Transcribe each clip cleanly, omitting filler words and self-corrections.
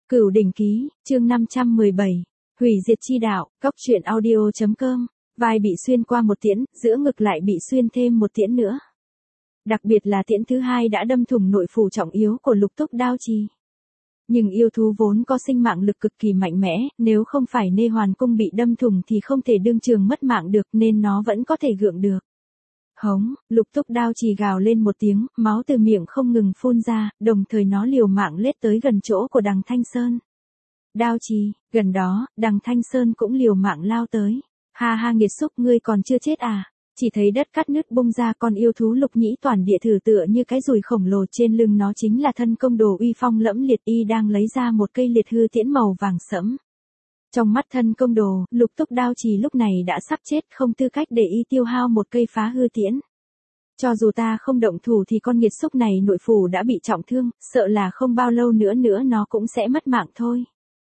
Cửu Đỉnh Ký, chương 517. Hủy diệt chi đạo, Cốc Truyện Audio.com. Vai bị xuyên qua một tiễn, giữa ngực lại bị xuyên thêm một tiễn nữa. Đặc biệt là tiễn thứ hai đã đâm thủng nội phủ trọng yếu của Lục Túc Đao Trì. Nhưng yêu thú vốn có sinh mạng lực cực kỳ mạnh mẽ, nếu không phải Nê Hoàn Cung bị đâm thủng thì không thể đương trường mất mạng được nên nó vẫn có thể gượng được. Hống, Lục Túc Đao Trì gào lên một tiếng, máu từ miệng không ngừng phun ra, đồng thời nó liều mạng lết tới gần chỗ của Đằng Thanh Sơn. Đao Trì, gần đó, Đằng Thanh Sơn cũng liều mạng lao tới. Ha ha, nghiệt xúc, ngươi còn chưa chết à? Chỉ thấy đất cắt nứt bung ra, con yêu thú Lục Nhĩ Toàn Địa thử tựa như cái dùi khổng lồ, trên lưng nó chính là thân công đồ uy phong lẫm liệt, y đang lấy ra một cây liệt hư tiễn màu vàng sẫm. Trong mắt thân công đồ, Lục Túc Đao Trì lúc này đã sắp chết, không tư cách để y tiêu hao một cây phá hư tiễn. Cho dù ta không động thủ thì con nghiệt xúc này nội phủ đã bị trọng thương, sợ là không bao lâu nữa nó cũng sẽ mất mạng thôi.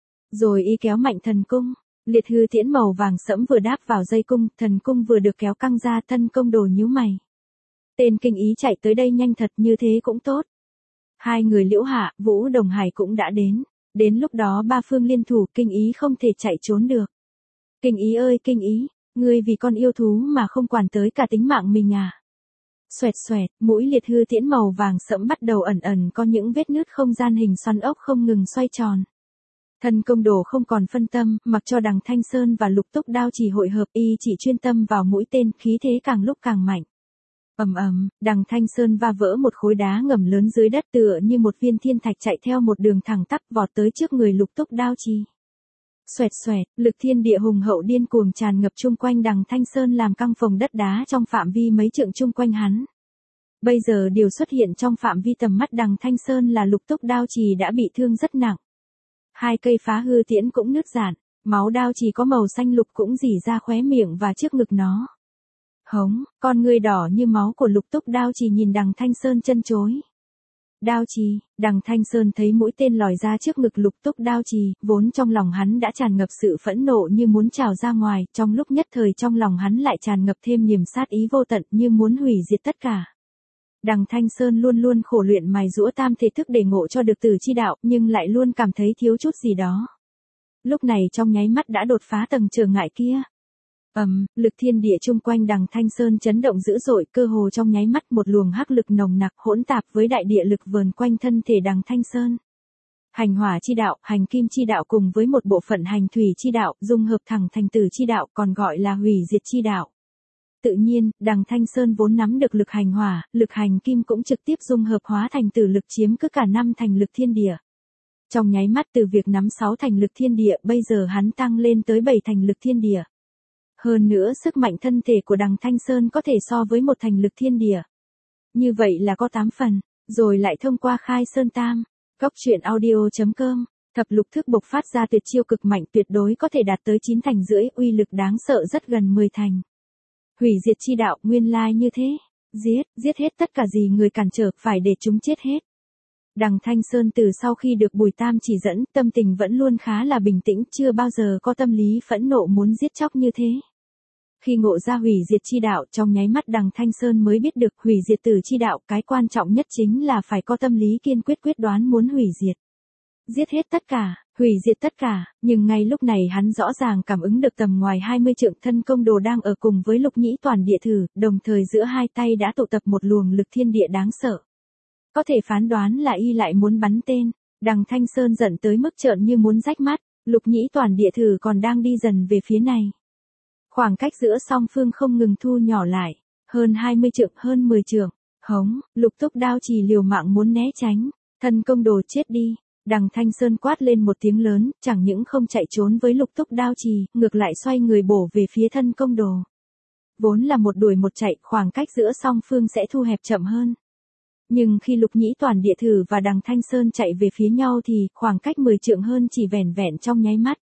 Rồi y kéo mạnh thần cung, liệt hư tiễn màu vàng sẫm vừa đáp vào dây cung, thần cung vừa được kéo căng ra, thân công đồ nhíu mày. Tên kinh ý chạy tới đây nhanh thật, như thế cũng tốt. Hai người Liễu Hạ, Vũ Đồng Hải cũng đã đến. Đến lúc đó ba phương liên thủ, kinh ý không thể chạy trốn được. Kinh ý ơi kinh ý, ngươi vì con yêu thú mà không quản tới cả tính mạng mình à? Xoẹt xoẹt, mũi liệt hư tiễn màu vàng sẫm bắt đầu ẩn ẩn có những vết nứt không gian hình xoắn ốc không ngừng xoay tròn. Thân công đồ không còn phân tâm, mặc cho Đằng Thanh Sơn và Lục Túc Đao Trì hội hợp, y chỉ chuyên tâm vào mũi tên, khí thế càng lúc càng mạnh. Ầm ầm, Đằng Thanh Sơn va vỡ một khối đá ngầm lớn dưới đất, tựa như một viên thiên thạch chạy theo một đường thẳng tắp vọt tới trước người Lục Túc Đao Trì. Xoẹt xoẹt, lực thiên địa hùng hậu điên cuồng tràn ngập chung quanh Đằng Thanh Sơn, làm căng phồng đất đá trong phạm vi mấy trượng chung quanh hắn. Bây giờ điều xuất hiện trong phạm vi tầm mắt Đằng Thanh Sơn là Lục Túc Đao Trì đã bị thương rất nặng. Hai cây phá hư tiễn cũng nứt rạn, máu Đao Trì có màu xanh lục cũng rỉ ra khóe miệng và trước ngực nó. Hống, con ngươi đỏ như máu của Lục Túc Đao Trì nhìn Đằng Thanh Sơn chân chối. Đao Trì, Đằng Thanh Sơn thấy mũi tên lòi ra trước ngực Lục Túc Đao Trì, vốn trong lòng hắn đã tràn ngập sự phẫn nộ như muốn trào ra ngoài, trong lúc nhất thời trong lòng hắn lại tràn ngập thêm niềm sát ý vô tận như muốn hủy diệt tất cả. Đằng Thanh Sơn luôn luôn khổ luyện mài giũa tam thể thức để ngộ cho được tử chi đạo, nhưng lại luôn cảm thấy thiếu chút gì đó. Lúc này trong nháy mắt đã đột phá tầng trở ngại kia. Lực thiên địa chung quanh Đằng Thanh Sơn chấn động dữ dội, cơ hồ trong nháy mắt một luồng hắc lực nồng nặc hỗn tạp với đại địa lực vờn quanh thân thể Đằng Thanh Sơn. Hành hỏa chi đạo, hành kim chi đạo cùng với một bộ phận hành thủy chi đạo, dung hợp thẳng thành tử chi đạo, còn gọi là hủy diệt chi đạo. Tự nhiên, Đằng Thanh Sơn vốn nắm được lực hành hỏa, lực hành kim cũng trực tiếp dung hợp hóa thành tử lực, chiếm cứ cả 5 thành lực thiên địa. Trong nháy mắt từ việc nắm 6 thành lực thiên địa, bây giờ hắn tăng lên tới 7 thành lực thiên địa. Hơn nữa sức mạnh thân thể của Đằng Thanh Sơn có thể so với một thành lực thiên địa. Như vậy là có 8 phần, rồi lại thông qua Khai Sơn Tam, Cốc Truyện Audio.com, thập lục thức bộc phát ra tuyệt chiêu cực mạnh, tuyệt đối có thể đạt tới 9 thành rưỡi, uy lực đáng sợ rất gần 10 thành. Hủy diệt chi đạo, nguyên lai như thế. Giết hết tất cả gì người cản trở, phải để chúng chết hết. Đằng Thanh Sơn từ sau khi được Bùi Tam chỉ dẫn, tâm tình vẫn luôn khá là bình tĩnh, chưa bao giờ có tâm lý phẫn nộ muốn giết chóc như thế. Khi ngộ ra hủy diệt chi đạo, trong nháy mắt Đằng Thanh Sơn mới biết được hủy diệt tử chi đạo, cái quan trọng nhất chính là phải có tâm lý kiên quyết, quyết đoán muốn hủy diệt. Giết hết tất cả, hủy diệt tất cả, nhưng ngay lúc này hắn rõ ràng cảm ứng được tầm ngoài 20 trượng thân công đồ đang ở cùng với Lục Nhĩ Toàn Địa thử, đồng thời giữa hai tay đã tụ tập một luồng lực thiên địa đáng sợ. Có thể phán đoán là y lại muốn bắn tên. Đằng Thanh Sơn giận tới mức trợn như muốn rách mắt, Lục Nhĩ Toàn Địa thử còn đang đi dần về phía này. Khoảng cách giữa song phương không ngừng thu nhỏ lại, hơn 20 trượng, hơn 10 trượng. Hống, Lục Túc Đao Trì liều mạng muốn né tránh, thân công đồ chết đi. Đằng Thanh Sơn quát lên một tiếng lớn, chẳng những không chạy trốn với Lục Túc Đao Trì, ngược lại xoay người bổ về phía thân công đồ. Vốn là một đuổi một chạy, khoảng cách giữa song phương sẽ thu hẹp chậm hơn. Nhưng khi Lục Nhĩ Toàn Địa thử và Đằng Thanh Sơn chạy về phía nhau thì khoảng cách 10 trượng hơn chỉ vẻn vẹn trong nháy mắt.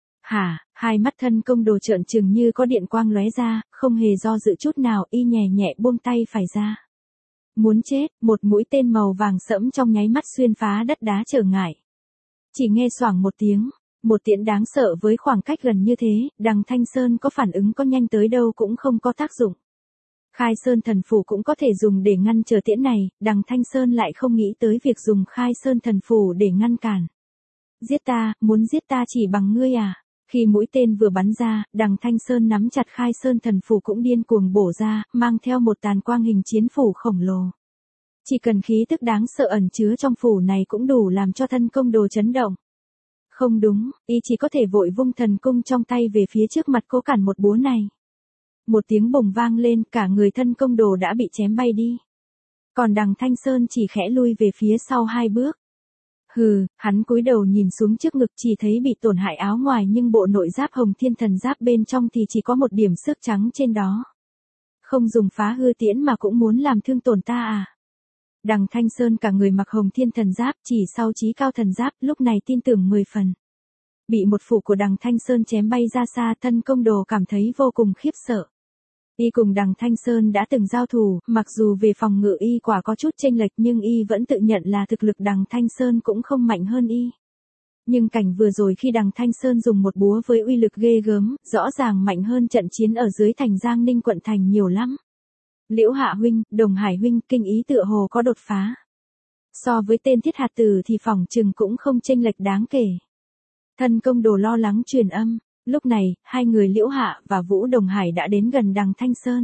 Hai mắt thân công đồ trợn trừng như có điện quang lóe ra, không hề do dự chút nào, y nhẹ nhẹ buông tay phải ra. Muốn chết, một mũi tên màu vàng sẫm trong nháy mắt xuyên phá đất đá trở ngại. Chỉ nghe xoảng một tiếng, một tiễn đáng sợ với khoảng cách gần như thế, Đằng Thanh Sơn có phản ứng có nhanh tới đâu cũng không có tác dụng. Khai Sơn Thần Phù cũng có thể dùng để ngăn trở tiễn này, Đằng Thanh Sơn lại không nghĩ tới việc dùng Khai Sơn Thần Phù để ngăn cản. Giết ta, muốn giết ta chỉ bằng ngươi à? Khi mũi tên vừa bắn ra, Đằng Thanh Sơn nắm chặt Khai Sơn thần phù cũng điên cuồng bổ ra, mang theo một tàn quang hình chiến phủ khổng lồ. Chỉ cần khí tức đáng sợ ẩn chứa trong phủ này cũng đủ làm cho thân công đồ chấn động. Không đúng, y chỉ có thể vội vung thần cung trong tay về phía trước mặt cố cản một búa này. Một tiếng bồng vang lên, cả người thân công đồ đã bị chém bay đi. Còn Đằng Thanh Sơn chỉ khẽ lui về phía sau 2 bước. Hừ, hắn cúi đầu nhìn xuống trước ngực chỉ thấy bị tổn hại áo ngoài nhưng bộ nội giáp Hồng Thiên Thần Giáp bên trong thì chỉ có một điểm xước trắng trên đó. Không dùng phá hư tiễn mà cũng muốn làm thương tổn ta à? Đằng Thanh Sơn cả người mặc Hồng Thiên Thần Giáp chỉ sau Chí Cao Thần Giáp lúc này tin tưởng 10 phần. Bị một phủ của Đằng Thanh Sơn chém bay ra xa, thân công đồ cảm thấy vô cùng khiếp sợ. Y cùng Đằng Thanh Sơn đã từng giao thủ, mặc dù về phòng ngự y quả có chút chênh lệch nhưng y vẫn tự nhận là thực lực Đằng Thanh Sơn cũng không mạnh hơn y. Nhưng cảnh vừa rồi khi Đằng Thanh Sơn dùng một búa với uy lực ghê gớm, rõ ràng mạnh hơn trận chiến ở dưới thành Giang Ninh quận thành nhiều lắm. Liễu Hạ huynh, Đồng Hải huynh, kinh ý tựa hồ có đột phá. So với tên Thiết Hạt Tử thì phỏng chừng cũng không chênh lệch đáng kể. Thân công đồ lo lắng truyền âm. Lúc này, hai người Liễu Hạ và Vũ Đồng Hải đã đến gần Đằng Thanh Sơn.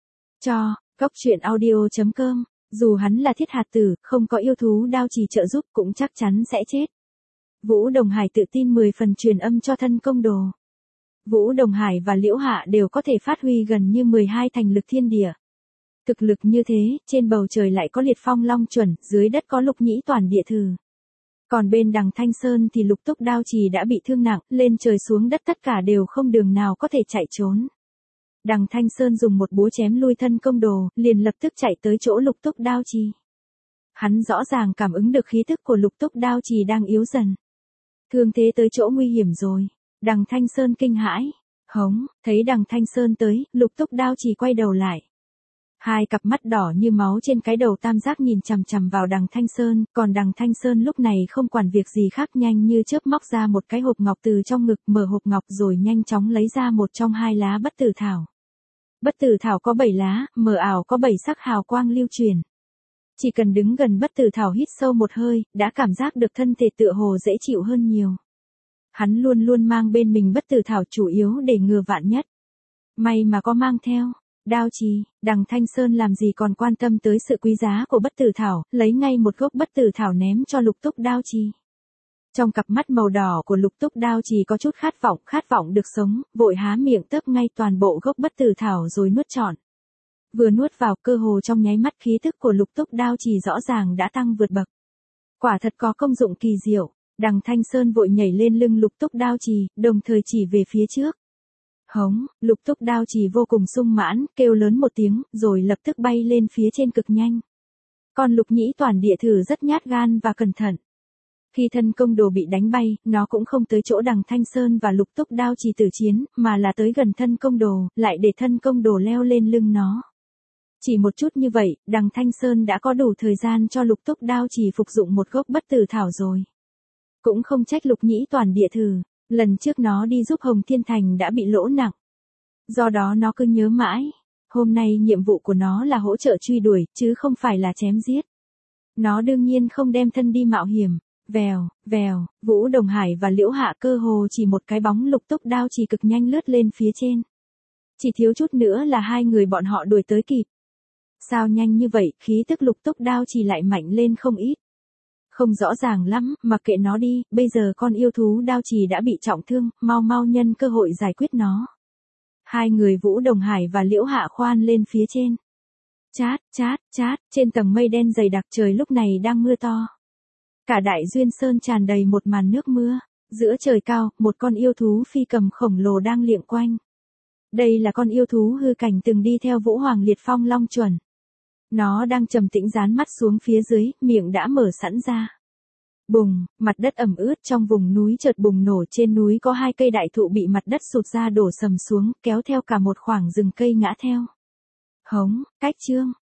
Cóc truyện audio.com, dù hắn là Thiết Hạt Tử, không có yêu thú đao trì trợ giúp cũng chắc chắn sẽ chết. Vũ Đồng Hải tự tin 10 phần truyền âm cho thân công đồ. Vũ Đồng Hải và Liễu Hạ đều có thể phát huy gần như 12 thành lực thiên địa. Thực lực như thế, trên bầu trời lại có liệt phong long chuẩn, dưới đất có lục nhĩ toàn địa thử. Còn bên Đằng Thanh Sơn thì lục túc đao trì đã bị thương nặng, lên trời xuống đất tất cả đều không đường nào có thể chạy trốn. Đằng Thanh Sơn dùng một búa chém lui thân công đồ, liền lập tức chạy tới chỗ lục túc đao trì. Hắn rõ ràng cảm ứng được khí tức của lục túc đao trì đang yếu dần. Thương thế tới chỗ nguy hiểm rồi. Đằng Thanh Sơn kinh hãi. Hống, thấy Đằng Thanh Sơn tới, lục túc đao trì quay đầu lại. Hai cặp mắt đỏ như máu trên cái đầu tam giác nhìn chằm chằm vào Đằng Thanh Sơn, còn Đằng Thanh Sơn lúc này không quản việc gì khác, nhanh như chớp móc ra một cái hộp ngọc từ trong ngực, mở hộp ngọc rồi nhanh chóng lấy ra một trong 2 lá bất tử thảo. Bất tử thảo có 7 lá, mờ ảo có 7 sắc hào quang lưu truyền. Chỉ cần đứng gần bất tử thảo hít sâu một hơi, đã cảm giác được thân thể tựa hồ dễ chịu hơn nhiều. Hắn luôn luôn mang bên mình bất tử thảo chủ yếu để ngừa vạn nhất. May mà có mang theo. Đao trì, Đằng Thanh Sơn làm gì còn quan tâm tới sự quý giá của bất tử thảo, lấy ngay một gốc bất tử thảo ném cho lục túc đao trì. Trong cặp mắt màu đỏ của lục túc đao trì có chút khát vọng được sống, vội há miệng tấp ngay toàn bộ gốc bất tử thảo rồi nuốt trọn. Vừa nuốt vào, cơ hồ trong nháy mắt khí thức của lục túc đao trì rõ ràng đã tăng vượt bậc. Quả thật có công dụng kỳ diệu. Đằng Thanh Sơn vội nhảy lên lưng lục túc đao trì, đồng thời chỉ về phía trước. Hống, lục túc đao trì vô cùng sung mãn, kêu lớn một tiếng, rồi lập tức bay lên phía trên cực nhanh. Còn lục nhĩ toàn địa thử rất nhát gan và cẩn thận. Khi thân công đồ bị đánh bay, nó cũng không tới chỗ Đằng Thanh Sơn và lục túc đao trì tử chiến, mà là tới gần thân công đồ, lại để thân công đồ leo lên lưng nó. Chỉ một chút như vậy, Đằng Thanh Sơn đã có đủ thời gian cho lục túc đao trì phục dụng một gốc bất tử thảo rồi. Cũng không trách lục nhĩ toàn địa thử. Lần trước nó đi giúp Hồng Thiên Thành đã bị lỗ nặng. Do đó nó cứ nhớ mãi. Hôm nay nhiệm vụ của nó là hỗ trợ truy đuổi, chứ không phải là chém giết. Nó đương nhiên không đem thân đi mạo hiểm. Vèo, Vũ Đồng Hải và Liễu Hạ cơ hồ chỉ một cái bóng lục túc đao trì cực nhanh lướt lên phía trên. Chỉ thiếu chút nữa là hai người bọn họ đuổi tới kịp. Sao nhanh như vậy, khí tức lục túc đao trì lại mạnh lên không ít. Không rõ ràng lắm, mặc kệ nó đi, bây giờ con yêu thú đao trì đã bị trọng thương, mau nhân cơ hội giải quyết nó. Hai người Vũ Đồng Hải và Liễu Hạ khoan lên phía trên. Chát, trên tầng mây đen dày đặc, trời lúc này đang mưa to. Cả Đại Duyên Sơn tràn đầy một màn nước mưa. Giữa trời cao, một con yêu thú phi cầm khổng lồ đang liệng quanh. Đây là con yêu thú hư cảnh từng đi theo Vũ Hoàng Liệt Phong Long chuẩn. Nó đang trầm tĩnh dán mắt xuống phía dưới, miệng đã mở sẵn ra. Bùng, mặt đất ẩm ướt trong vùng núi chợt bùng nổ, trên núi có 2 cây đại thụ bị mặt đất sụt ra đổ sầm xuống, kéo theo cả một khoảng rừng cây ngã theo. Hống, cách chương,